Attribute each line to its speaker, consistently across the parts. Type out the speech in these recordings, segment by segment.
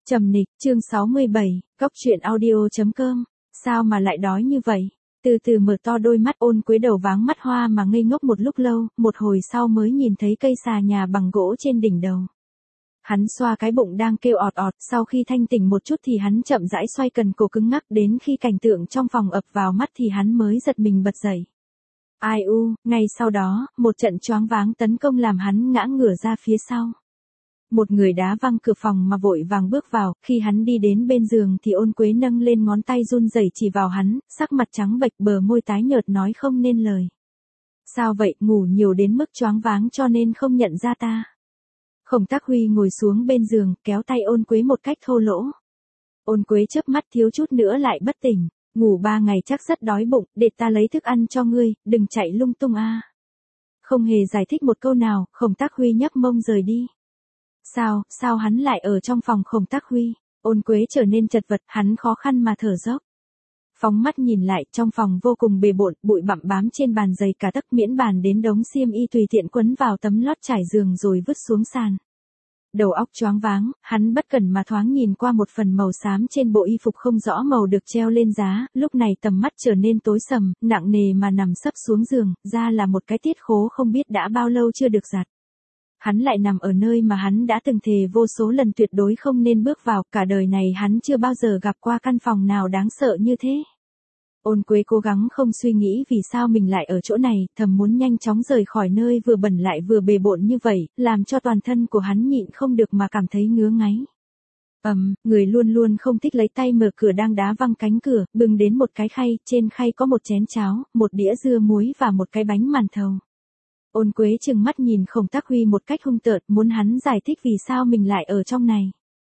Speaker 1: Trầm nịch, chương 67, Cóc truyện audio.com, sao mà lại đói như vậy? Từ từ mở to đôi mắt, Ôn Quế đầu váng mắt hoa mà ngây ngốc một lúc lâu, một hồi sau mới nhìn thấy cây xà nhà bằng gỗ trên đỉnh đầu. Hắn xoa cái bụng đang kêu ọt ọt, sau khi thanh tỉnh một chút thì hắn chậm rãi xoay cần cổ cứng ngắc, đến khi cảnh tượng trong phòng ập vào mắt thì hắn mới giật mình bật dậy. Ai u, ngay sau đó, một trận choáng váng tấn công làm hắn ngã ngửa ra phía sau. Một người đá văng cửa phòng mà vội vàng bước vào, khi hắn đi đến bên giường thì Ôn Quế nâng lên ngón tay run rẩy chỉ vào hắn, sắc mặt trắng bệch, bờ môi tái nhợt nói không nên lời. Sao vậy, ngủ nhiều đến mức choáng váng cho nên không nhận ra ta? Khổng Tác Huy ngồi xuống bên giường, kéo tay Ôn Quế một cách thô lỗ. Ôn Quế chớp mắt thiếu chút nữa lại bất tỉnh, ngủ 3 ngày chắc rất đói bụng, để ta lấy thức ăn cho ngươi, đừng chạy lung tung a. Không hề giải thích một câu nào, Khổng Tác Huy nhấc mông rời đi. Sao hắn lại ở trong phòng Khổng Tác Huy? Ôn Quế trở nên chật vật, hắn khó khăn mà thở dốc. Phóng mắt nhìn lại, trong phòng vô cùng bề bộn, bụi bặm bám trên bàn dày cả tấc, miễn bàn đến đống xiêm y tùy tiện quấn vào tấm lót trải giường rồi vứt xuống sàn. Đầu óc choáng váng, hắn bất cẩn mà thoáng nhìn qua một phần màu xám trên bộ y phục không rõ màu được treo lên giá, lúc này tầm mắt trở nên tối sầm, nặng nề mà nằm sấp xuống giường, ra là một cái tiết khố không biết đã bao lâu chưa được giặt. Hắn lại nằm ở nơi mà hắn đã từng thề vô số lần tuyệt đối không nên bước vào, cả đời này hắn chưa bao giờ gặp qua căn phòng nào đáng sợ như thế. Ôn Quế cố gắng không suy nghĩ vì sao mình lại ở chỗ này, thầm muốn nhanh chóng rời khỏi nơi vừa bẩn lại vừa bề bộn như vậy, làm cho toàn thân của hắn nhịn không được mà cảm thấy ngứa ngáy. Người luôn luôn không thích lấy tay mở cửa đang đá văng cánh cửa, bưng đến một cái khay, trên khay có một chén cháo, một đĩa dưa muối và một cái bánh màn thầu. Ôn Quế trừng mắt nhìn Khổng Tác Huy một cách hung tợn, muốn hắn giải thích vì sao mình lại ở trong này.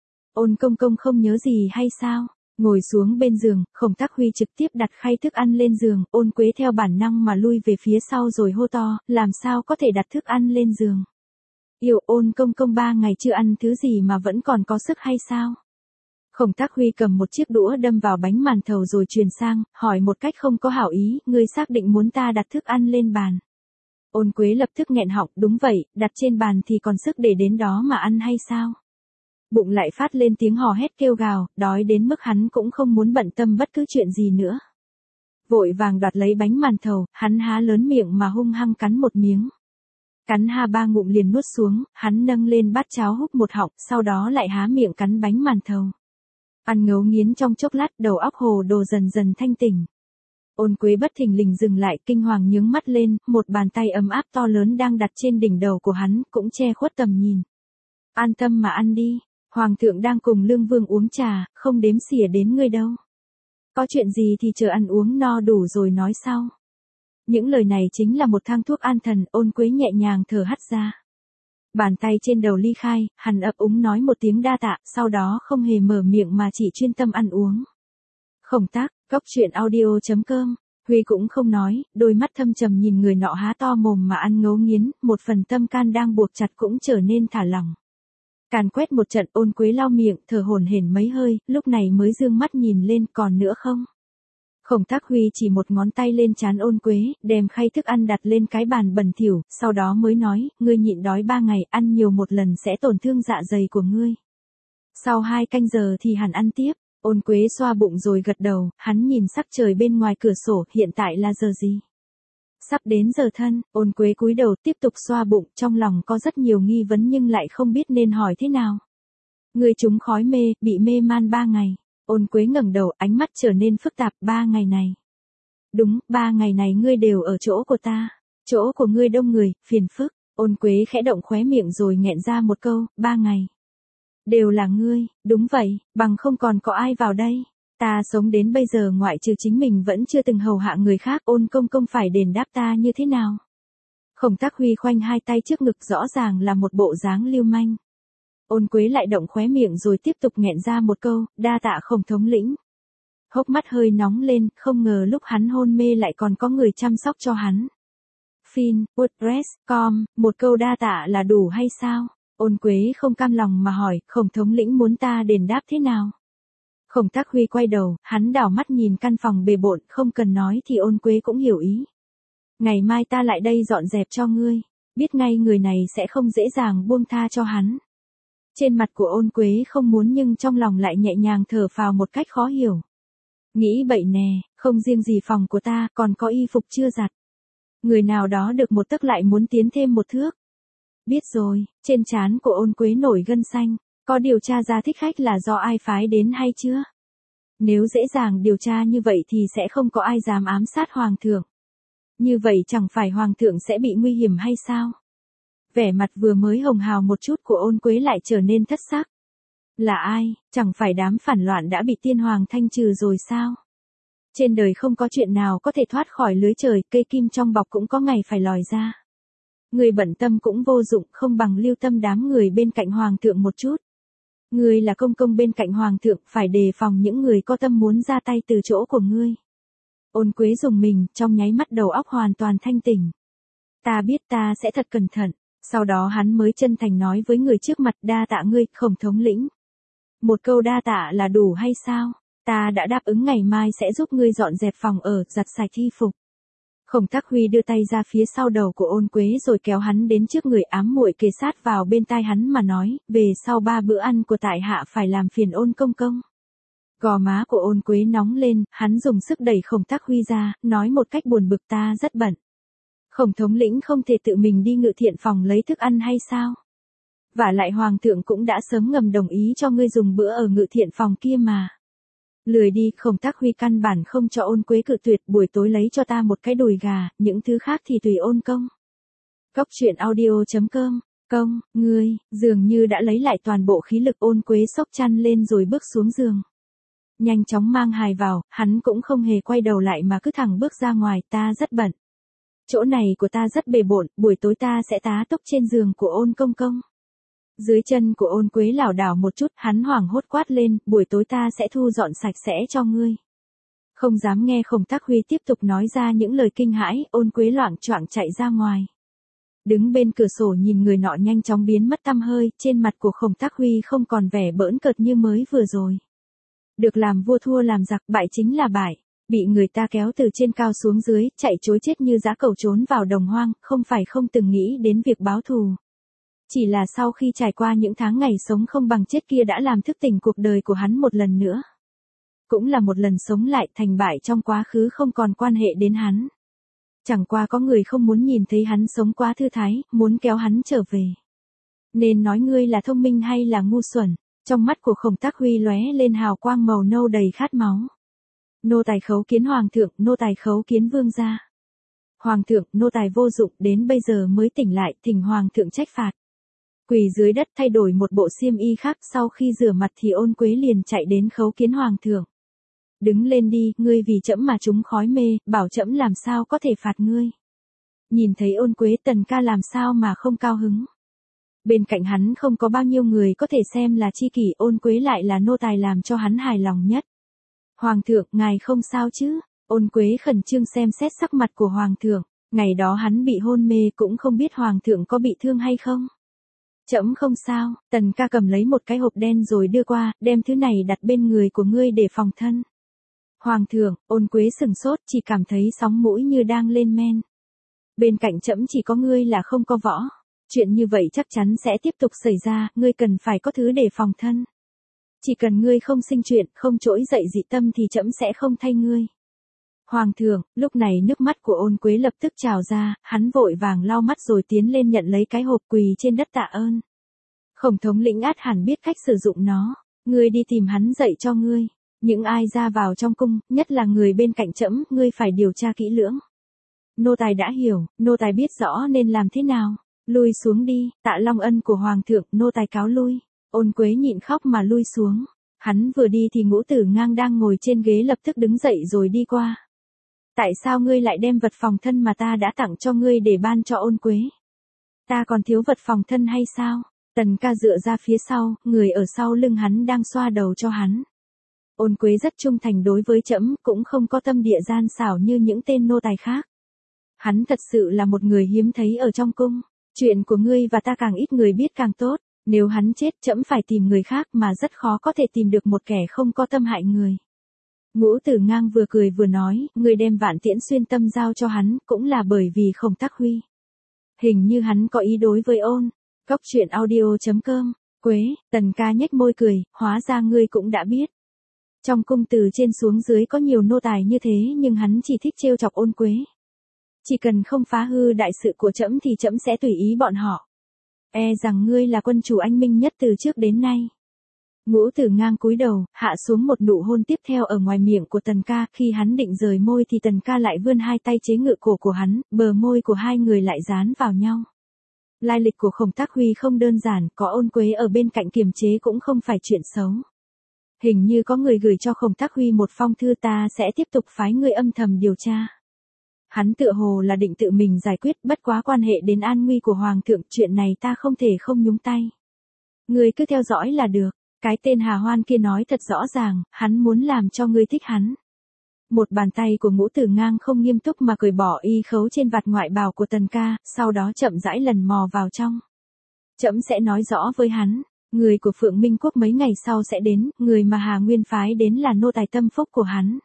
Speaker 1: Ôn công công không nhớ gì hay sao? Ngồi xuống bên giường, Khổng Tác Huy trực tiếp đặt khay thức ăn lên giường, Ôn Quế theo bản năng mà lui về phía sau rồi hô to, làm sao có thể đặt thức ăn lên giường? Yêu, Ôn công công 3 ngày chưa ăn thứ gì mà vẫn còn có sức hay sao? Khổng Tác Huy cầm một chiếc đũa đâm vào bánh màn thầu rồi truyền sang, hỏi một cách không có hảo ý, ngươi xác định muốn ta đặt thức ăn lên bàn? Ôn Quế lập tức nghẹn họng, đúng vậy, đặt trên bàn thì còn sức để đến đó mà ăn hay sao? Bụng lại phát lên tiếng hò hét kêu gào, đói đến mức hắn cũng không muốn bận tâm bất cứ chuyện gì nữa. Vội vàng đoạt lấy bánh màn thầu, hắn há lớn miệng mà hung hăng cắn một miếng. Cắn 2-3 ngụm liền nuốt xuống, hắn nâng lên bát cháo húp một họng, sau đó lại há miệng cắn bánh màn thầu. Ăn ngấu nghiến trong chốc lát, đầu óc hồ đồ dần dần thanh tỉnh. Ôn Quế bất thình lình dừng lại, kinh hoàng nhướng mắt lên, một bàn tay ấm áp to lớn đang đặt trên đỉnh đầu của hắn, cũng che khuất tầm nhìn. An tâm mà ăn đi, Hoàng thượng đang cùng Lương Vương uống trà, không đếm xỉa đến ngươi đâu. Có chuyện gì thì chờ ăn uống no đủ rồi nói sau. Những lời này chính là một thang thuốc an thần, Ôn Quế nhẹ nhàng thở hắt ra. Bàn tay trên đầu ly khai, hắn ấp úng nói một tiếng đa tạ, sau đó không hề mở miệng mà chỉ chuyên tâm ăn uống. Khổng Tác, Cóc truyện audio.com, Huy cũng không nói, đôi mắt thâm trầm nhìn người nọ há to mồm mà ăn ngấu nghiến, một phần tâm can đang buộc chặt cũng trở nên thả lỏng. Càn quét một trận, Ôn Quế lau miệng, thở hổn hển mấy hơi, lúc này mới dương mắt nhìn lên, còn nữa không? Khổng Tác Huy chỉ một ngón tay lên trán Ôn Quế, đem khay thức ăn đặt lên cái bàn bẩn thỉu, sau đó mới nói, ngươi nhịn đói 3 ngày, ăn nhiều một lần sẽ tổn thương dạ dày của ngươi. Sau 2 canh giờ thì hẳn ăn tiếp. Ôn Quế xoa bụng rồi gật đầu, hắn nhìn sắc trời bên ngoài cửa sổ, hiện tại là giờ gì? Sắp đến giờ thân, Ôn Quế cúi đầu tiếp tục xoa bụng, trong lòng có rất nhiều nghi vấn nhưng lại không biết nên hỏi thế nào. Ngươi trúng khói mê, bị mê man 3 ngày. Ôn Quế ngẩng đầu, ánh mắt trở nên phức tạp, 3 ngày này. Đúng, 3 ngày này ngươi đều ở chỗ của ta. Chỗ của ngươi đông người, phiền phức. Ôn Quế khẽ động khóe miệng rồi nghẹn ra một câu, 3 ngày. Đều là ngươi, đúng vậy, bằng không còn có ai vào đây. Ta sống đến bây giờ ngoại trừ chính mình vẫn chưa từng hầu hạ người khác, Ôn công công phải đền đáp ta như thế nào? Khổng Tác Huy khoanh 2 tay trước ngực, rõ ràng là một bộ dáng lưu manh. Ôn Quế lại động khóe miệng rồi tiếp tục nghẹn ra một câu, đa tạ Khổng thống lĩnh. Hốc mắt hơi nóng lên, không ngờ lúc hắn hôn mê lại còn có người chăm sóc cho hắn. Fin, WordPress.com, một câu đa tạ là đủ hay sao? Ôn Quế không cam lòng mà hỏi, Khổng thống lĩnh muốn ta đền đáp thế nào? Khổng Tác Huy quay đầu, hắn đảo mắt nhìn căn phòng bề bộn, không cần nói thì Ôn Quế cũng hiểu ý. Ngày mai ta lại đây dọn dẹp cho ngươi, biết ngay người này sẽ không dễ dàng buông tha cho hắn. Trên mặt của Ôn Quế không muốn nhưng trong lòng lại nhẹ nhàng thở phào một cách khó hiểu. Nghĩ bậy nè, không riêng gì phòng của ta, còn có y phục chưa giặt. Người nào đó được một tấc lại muốn tiến thêm một thước. Biết rồi, trên trán của Ôn Quế nổi gân xanh, có điều tra ra thích khách là do ai phái đến hay chưa? Nếu dễ dàng điều tra như vậy thì sẽ không có ai dám ám sát hoàng thượng. Như vậy chẳng phải hoàng thượng sẽ bị nguy hiểm hay sao? Vẻ mặt vừa mới hồng hào một chút của Ôn Quế lại trở nên thất sắc. Là ai, chẳng phải đám phản loạn đã bị tiên hoàng thanh trừ rồi sao? Trên đời không có chuyện nào có thể thoát khỏi lưới trời, cây kim trong bọc cũng có ngày phải lòi ra. Người bận tâm cũng vô dụng, không bằng lưu tâm đám người bên cạnh hoàng thượng một chút. Ngươi là công công bên cạnh hoàng thượng, phải đề phòng những người có tâm muốn ra tay từ chỗ của ngươi. Ôn Quế dùng mình, trong nháy mắt đầu óc hoàn toàn thanh tỉnh. Ta biết ta sẽ thật cẩn thận. Sau đó hắn mới chân thành nói với người trước mặt, đa tạ ngươi, Khổng thống lĩnh. Một câu đa tạ là đủ hay sao? Ta đã đáp ứng ngày mai sẽ giúp ngươi dọn dẹp phòng ở, giặt sạch y phục. Khổng Thác Huy đưa tay ra phía sau đầu của Ôn Quế rồi kéo hắn đến trước người, ám muội kề sát vào bên tai hắn mà nói, về sau 3 bữa ăn của tại hạ phải làm phiền Ôn công công. Gò má của Ôn Quế nóng lên, hắn dùng sức đẩy Khổng Thác Huy ra, nói một cách buồn bực, ta rất bận. Khổng thống lĩnh không thể tự mình đi Ngự Thiện phòng lấy thức ăn hay sao? Vả lại hoàng thượng cũng đã sớm ngầm đồng ý cho ngươi dùng bữa ở Ngự Thiện phòng kia mà. Lười đi, Khổng Thác Huy căn bản không cho Ôn Quế cự tuyệt, buổi tối lấy cho ta một cái đùi gà, những thứ khác thì tùy Ôn công. Cóc truyện audio.com, công, ngươi, dường như đã lấy lại toàn bộ khí lực. Ôn Quế xốc chăn lên rồi bước xuống giường. Nhanh chóng mang hài vào, hắn cũng không hề quay đầu lại mà cứ thẳng bước ra ngoài, ta rất bận. Chỗ này của ta rất bề bộn, buổi tối ta sẽ tá túc trên giường của Ôn công công. Dưới chân của Ôn Quế lảo đảo một chút, hắn hoảng hốt quát lên, buổi tối ta sẽ thu dọn sạch sẽ cho ngươi. Không dám nghe Khổng Thác Huy tiếp tục nói ra những lời kinh hãi, Ôn Quế loạng choạng chạy ra ngoài. Đứng bên cửa sổ nhìn người nọ nhanh chóng biến mất tăm hơi, trên mặt của Khổng Thác Huy không còn vẻ bỡn cợt như mới vừa rồi. Được làm vua thua làm giặc, bại chính là bại. Bị người ta kéo từ trên cao xuống dưới, chạy trối chết như dã cẩu trốn vào đồng hoang, không phải không từng nghĩ đến việc báo thù. Chỉ là sau khi trải qua những tháng ngày sống không bằng chết kia đã làm thức tỉnh cuộc đời của hắn một lần nữa. Cũng là một lần sống lại, thành bại trong quá khứ không còn quan hệ đến hắn. Chẳng qua có người không muốn nhìn thấy hắn sống quá thư thái, muốn kéo hắn trở về. Nên nói ngươi là thông minh hay là ngu xuẩn? Trong mắt của Khổng Thác Huy lóe lên hào quang màu nâu đầy khát máu. Nô tài khấu kiến hoàng thượng, nô tài khấu kiến vương gia. Hoàng thượng, nô tài vô dụng, đến bây giờ mới tỉnh lại, thỉnh hoàng thượng trách phạt. Quỳ dưới đất thay đổi một bộ xiêm y khác, sau khi rửa mặt thì Ôn Quế liền chạy đến khấu kiến hoàng thượng. Đứng lên đi, ngươi vì trẫm mà trúng khói mê, bảo trẫm làm sao có thể phạt ngươi. Nhìn thấy Ôn Quế, Tần ca làm sao mà không cao hứng. Bên cạnh hắn không có bao nhiêu người có thể xem là tri kỷ, Ôn Quế lại là nô tài làm cho hắn hài lòng nhất. Hoàng thượng, ngài không sao chứ? Ôn Quế khẩn trương xem xét sắc mặt của hoàng thượng, ngày đó hắn bị hôn mê cũng không biết hoàng thượng có bị thương hay không. Trẫm không sao. Tần ca cầm lấy một cái hộp đen rồi đưa qua, đem thứ này đặt bên người của ngươi để phòng thân. Hoàng thượng, Ôn Quế sừng sốt, chỉ cảm thấy sóng mũi như đang lên men. Bên cạnh trẫm chỉ có ngươi là không có võ. Chuyện như vậy chắc chắn sẽ tiếp tục xảy ra, ngươi cần phải có thứ để phòng thân. Chỉ cần ngươi không sinh chuyện, không trỗi dậy dị tâm thì trẫm sẽ không thay ngươi. Hoàng thượng, lúc này nước mắt của Ôn Quế lập tức trào ra, hắn vội vàng lau mắt rồi tiến lên nhận lấy cái hộp, quỳ trên đất tạ ơn. Khổng thống lĩnh át hẳn biết cách sử dụng nó, ngươi đi tìm hắn dạy cho ngươi. Những ai ra vào trong cung, nhất là người bên cạnh trẫm, ngươi phải điều tra kỹ lưỡng. Nô tài đã hiểu, nô tài biết rõ nên làm thế nào. Lui xuống đi, tạ long ân của hoàng thượng, nô tài cáo lui. Ôn Quế nhịn khóc mà lui xuống. Hắn vừa đi thì Ngũ Tử Ngang đang ngồi trên ghế lập tức đứng dậy rồi đi qua. Tại sao ngươi lại đem vật phòng thân mà ta đã tặng cho ngươi để ban cho Ôn Quế? Ta còn thiếu vật phòng thân hay sao? Tần ca dựa ra phía sau, người ở sau lưng hắn đang xoa đầu cho hắn. Ôn Quế rất trung thành đối với trẫm, cũng không có tâm địa gian xảo như những tên nô tài khác. Hắn thật sự là một người hiếm thấy ở trong cung. Chuyện của ngươi và ta càng ít người biết càng tốt. Nếu hắn chết, trẫm phải tìm người khác mà rất khó có thể tìm được một kẻ không có tâm hại người. Ngũ Tử Ngang vừa cười vừa nói, ngươi đem Vạn Tiễn Xuyên Tâm giao cho hắn, cũng là bởi vì Khổng Thác Huy. Hình như hắn có ý đối với Ôn. Cóc truyện audio.com Quế, Tần ca nhếch môi cười, hóa ra ngươi cũng đã biết. Trong cung từ trên xuống dưới có nhiều nô tài như thế nhưng hắn chỉ thích trêu chọc Ôn Quế. Chỉ cần không phá hư đại sự của trẫm thì trẫm sẽ tùy ý bọn họ. E rằng ngươi là quân chủ anh minh nhất từ trước đến nay. Ngũ Tử Ngang cúi đầu, hạ xuống một nụ hôn tiếp theo ở ngoài miệng của Tần ca, khi hắn định rời môi thì Tần ca lại vươn hai tay chế ngự cổ của hắn, bờ môi của hai người lại dán vào nhau. Lai lịch của Khổng Tác Huy không đơn giản, có Ôn Quế ở bên cạnh kiềm chế cũng không phải chuyện xấu. Hình như có người gửi cho Khổng Tác Huy một phong thư, ta sẽ tiếp tục phái người âm thầm điều tra. Hắn tựa hồ là định tự mình giải quyết, bất quá quan hệ đến an nguy của Hoàng thượng, chuyện này ta không thể không nhúng tay. Ngươi cứ theo dõi là được. Cái tên Hà Hoan kia nói thật rõ ràng, hắn muốn làm cho ngươi thích hắn. Một bàn tay của Ngũ Tử Ngang không nghiêm túc mà cởi bỏ y khấu trên vạt ngoại bào của Tần ca, sau đó chậm rãi lần mò vào trong. Trẫm sẽ nói rõ với hắn, người của Phượng Minh Quốc mấy ngày sau sẽ đến, người mà Hà Nguyên phái đến là nô tài tâm phúc của hắn.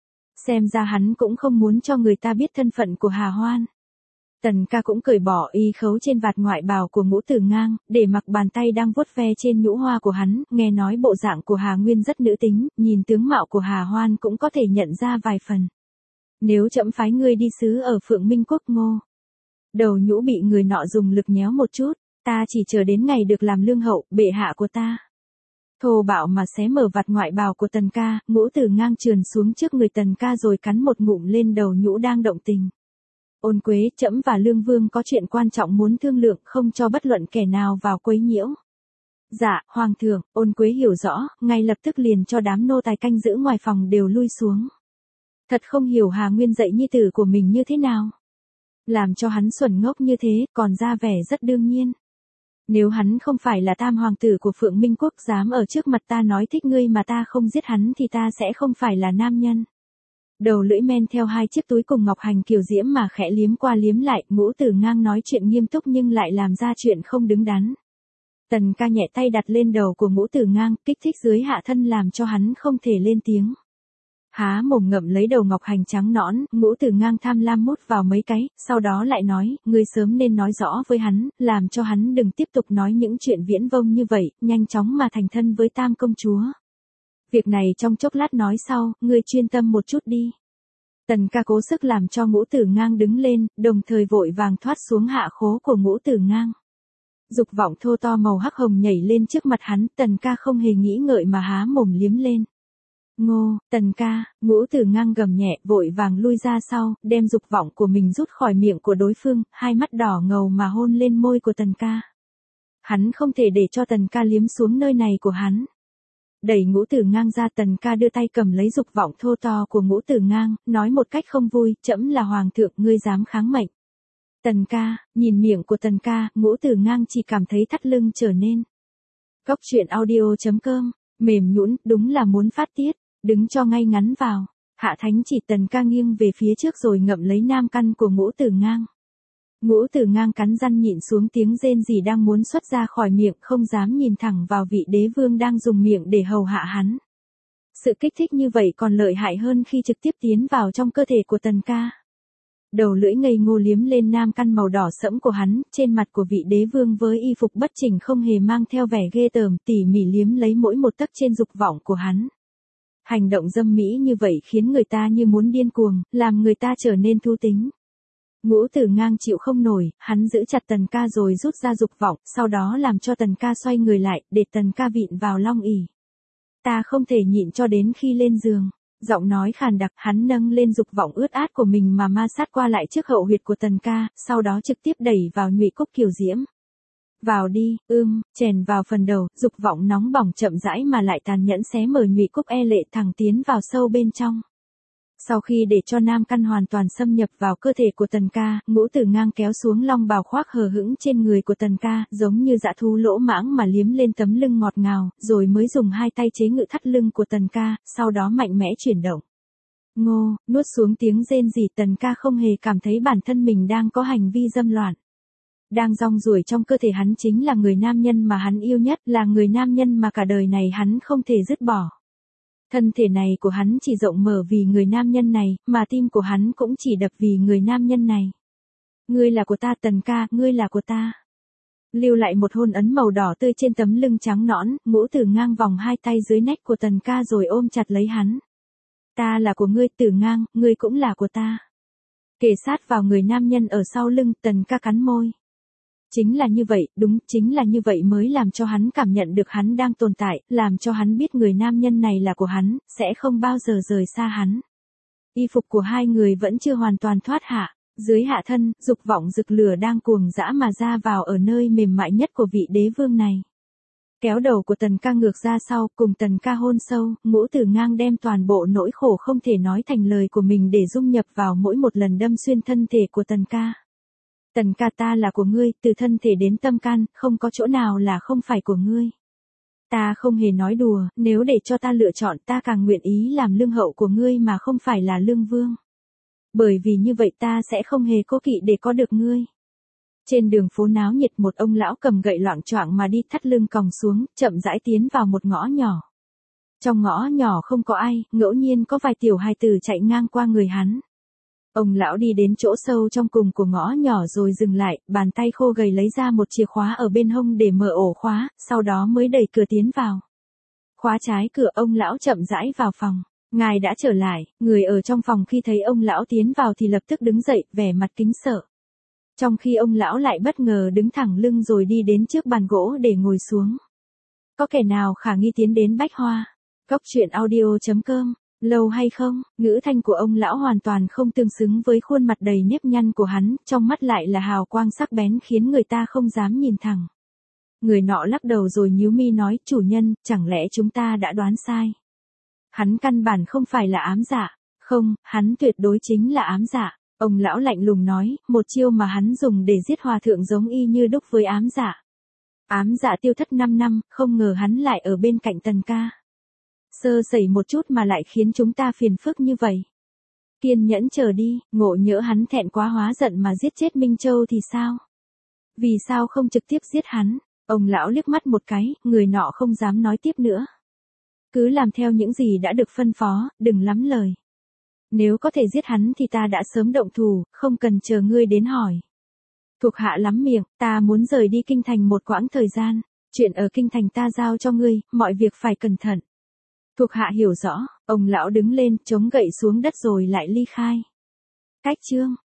Speaker 1: Xem ra hắn cũng không muốn cho người ta biết thân phận của Hà Hoan. Tần ca cũng cởi bỏ y khấu trên vạt ngoại bào của Ngũ Tử Ngang, để mặc bàn tay đang vuốt ve trên nhũ hoa của hắn, nghe nói bộ dạng của Hà Nguyên rất nữ tính, nhìn tướng mạo của Hà Hoan cũng có thể nhận ra vài phần. Nếu trẫm phái ngươi đi sứ ở Phượng Minh Quốc Ngô. Đầu nhũ bị người nọ dùng lực nhéo một chút, ta chỉ chờ đến ngày được làm lương hậu, bệ hạ của ta. Thô bạo mà xé mở vạt ngoại bào của Tần ca, Ngũ Tử Ngang trườn xuống trước người Tần ca rồi cắn một ngụm lên đầu nhũ đang động tình. Ôn Quế, trẫm và Lương Vương có chuyện quan trọng muốn thương lượng, không cho bất luận kẻ nào vào quấy nhiễu. Dạ, Hoàng thượng. Ôn Quế hiểu rõ, ngay lập tức liền cho đám nô tài canh giữ ngoài phòng đều lui xuống. Thật không hiểu Hà Nguyên dạy nhi tử của mình như thế nào. Làm cho hắn xuẩn ngốc như thế, còn ra vẻ rất đương nhiên. Nếu hắn không phải là tam hoàng tử của Phượng Minh Quốc, dám ở trước mặt ta nói thích ngươi mà ta không giết hắn thì ta sẽ không phải là nam nhân. Đầu lưỡi men theo hai chiếc túi cùng ngọc hành kiều diễm mà khẽ liếm qua liếm lại, Ngũ Tử Ngang nói chuyện nghiêm túc nhưng lại làm ra chuyện không đứng đắn. Tần ca nhẹ tay đặt lên đầu của Ngũ Tử Ngang, kích thích dưới hạ thân làm cho hắn không thể lên tiếng. Há mồm ngậm lấy đầu ngọc hành trắng nõn, Ngũ Tử Ngang tham lam mút vào mấy cái, sau đó lại nói, ngươi sớm nên nói rõ với hắn, làm cho hắn đừng tiếp tục nói những chuyện viễn vông như vậy, nhanh chóng mà thành thân với Tam công chúa. Việc này trong chốc lát nói sau, ngươi chuyên tâm một chút đi. Tần ca cố sức làm cho Ngũ Tử Ngang đứng lên, đồng thời vội vàng thoát xuống hạ khố của Ngũ Tử Ngang. Dục vọng thô to màu hắc hồng nhảy lên trước mặt hắn, Tần ca không hề nghĩ ngợi mà há mồm liếm lên. Ngô, Tần ca, Ngũ Tử Ngang gầm nhẹ, vội vàng lui ra sau, đem dục vọng của mình rút khỏi miệng của đối phương, hai mắt đỏ ngầu mà hôn lên môi của Tần ca. Hắn không thể để cho Tần ca liếm xuống nơi này của hắn. Đẩy Ngũ Tử Ngang ra, Tần ca đưa tay cầm lấy dục vọng thô to của Ngũ Tử Ngang, nói một cách không vui, trẫm là hoàng thượng, ngươi dám kháng mệnh. Tần ca, nhìn miệng của Tần ca, Ngũ Tử Ngang chỉ cảm thấy thắt lưng trở nên. Cóc truyện audio.com, mềm nhũn, đúng là muốn phát tiết, đứng cho ngay ngắn vào. Hạ thánh chỉ, Tần ca nghiêng về phía trước rồi ngậm lấy nam căn của Ngũ Tử Ngang. Ngũ Tử Ngang cắn răng nhịn xuống tiếng rên rỉ đang muốn xuất ra khỏi miệng, không dám nhìn thẳng vào vị đế vương đang dùng miệng để hầu hạ hắn. Sự kích thích như vậy còn lợi hại hơn khi trực tiếp tiến vào trong cơ thể của Tần ca. Đầu lưỡi ngây ngô liếm lên nam căn màu đỏ sẫm của hắn, trên mặt của vị đế vương với y phục bất chỉnh không hề mang theo vẻ ghê tởm, tỉ mỉ liếm lấy mỗi một tấc trên dục vọng của hắn. Hành động dâm mỹ như vậy khiến người ta như muốn điên cuồng, làm người ta trở nên thú tính. Ngũ Tử Ngang chịu không nổi, hắn giữ chặt Tần ca rồi rút ra dục vọng, sau đó làm cho Tần ca xoay người lại, để Tần ca vịn vào long ỷ. Ta không thể nhịn cho đến khi lên giường. Giọng nói khàn đặc, hắn nâng lên dục vọng ướt át của mình mà ma sát qua lại trước hậu huyệt của Tần ca, sau đó trực tiếp đẩy vào nhụy cúc kiều diễm. Vào đi, chèn vào phần đầu, dục vọng nóng bỏng chậm rãi mà lại tàn nhẫn xé mở nhụy cúc e lệ thẳng tiến vào sâu bên trong. Sau khi để cho nam căn hoàn toàn xâm nhập vào cơ thể của Tần ca, Ngũ Tử Ngang kéo xuống long bào khoác hờ hững trên người của Tần ca, giống như dã thú lỗ mãng mà liếm lên tấm lưng ngọt ngào, rồi mới dùng hai tay chế ngự thắt lưng của Tần ca, sau đó mạnh mẽ chuyển động. Ngô, nuốt xuống tiếng rên rỉ, Tần ca không hề cảm thấy bản thân mình đang có hành vi dâm loạn. Đang rong ruổi trong cơ thể hắn chính là người nam nhân mà hắn yêu nhất, là người nam nhân mà cả đời này hắn không thể dứt bỏ. Thân thể này của hắn chỉ rộng mở vì người nam nhân này, mà tim của hắn cũng chỉ đập vì người nam nhân này. Ngươi là của ta Tần ca, ngươi là của ta. Lưu lại một hôn ấn màu đỏ tươi trên tấm lưng trắng nõn, Ngũ Tử Ngang vòng hai tay dưới nách của Tần Ca rồi ôm chặt lấy hắn. Ta là của ngươi Tử Ngang, ngươi cũng là của ta. Kề sát vào người nam nhân ở sau lưng, Tần Ca cắn môi. Chính là như vậy, đúng, chính là như vậy mới làm cho hắn cảm nhận được hắn đang tồn tại, làm cho hắn biết người nam nhân này là của hắn, sẽ không bao giờ rời xa hắn. Y phục của hai người vẫn chưa hoàn toàn thoát hạ. Dưới hạ thân, dục vọng rực lửa đang cuồng dã mà ra vào ở nơi mềm mại nhất của vị đế vương này. Kéo đầu của Tần Ca ngược ra sau, cùng Tần Ca hôn sâu, Ngũ Tử Ngang đem toàn bộ nỗi khổ không thể nói thành lời của mình để dung nhập vào mỗi một lần đâm xuyên thân thể của Tần Ca. Tần Ca, ta là của ngươi, từ thân thể đến tâm can, không có chỗ nào là không phải của ngươi. Ta không hề nói đùa, nếu để cho ta lựa chọn, ta càng nguyện ý làm lương hậu của ngươi mà không phải là lương vương. Bởi vì như vậy ta sẽ không hề cố kỵ để có được ngươi. Trên đường phố náo nhiệt, một ông lão cầm gậy loạng choạng mà đi, thắt lưng còng xuống, chậm rãi tiến vào một ngõ nhỏ. Trong ngõ nhỏ không có ai, ngẫu nhiên có vài tiểu hài tử chạy ngang qua người hắn. Ông lão đi đến chỗ sâu trong cùng của ngõ nhỏ rồi dừng lại, bàn tay khô gầy lấy ra một chìa khóa ở bên hông để mở ổ khóa, sau đó mới đẩy cửa tiến vào. Khóa trái cửa, ông lão chậm rãi vào phòng. Ngài đã trở lại, người ở trong phòng khi thấy ông lão tiến vào thì lập tức đứng dậy, vẻ mặt kính sợ. Trong khi ông lão lại bất ngờ đứng thẳng lưng rồi đi đến trước bàn gỗ để ngồi xuống. Có kẻ nào khả nghi tiến đến Bách Hoa? Cốc truyện audio.com, lâu hay không? Ngữ thanh của ông lão hoàn toàn không tương xứng với khuôn mặt đầy nếp nhăn của hắn, trong mắt lại là hào quang sắc bén khiến người ta không dám nhìn thẳng. Người nọ lắc đầu rồi nhíu mi nói, chủ nhân, chẳng lẽ chúng ta đã đoán sai? Hắn căn bản không phải là ám dạ. Không, hắn tuyệt đối chính là ám dạ. Ông lão lạnh lùng nói, một chiêu mà hắn dùng để giết hòa thượng giống y như đúc với ám dạ. Ám dạ tiêu thất 5 năm, không ngờ hắn lại ở bên cạnh Tần Ca. Sơ sẩy một chút mà lại khiến chúng ta phiền phức như vậy. Kiên nhẫn chờ đi, ngộ nhỡ hắn thẹn quá hóa giận mà giết chết Minh Châu thì sao? Vì sao không trực tiếp giết hắn? Ông lão liếc mắt một cái, người nọ không dám nói tiếp nữa. Cứ làm theo những gì đã được phân phó, đừng lắm lời. Nếu có thể giết hắn thì ta đã sớm động thủ, không cần chờ ngươi đến hỏi. Thuộc hạ lắm miệng, ta muốn rời đi kinh thành một quãng thời gian. Chuyện ở kinh thành ta giao cho ngươi, mọi việc phải cẩn thận. Thuộc hạ hiểu rõ, ông lão đứng lên, chống gậy xuống đất rồi lại ly khai. Cách chương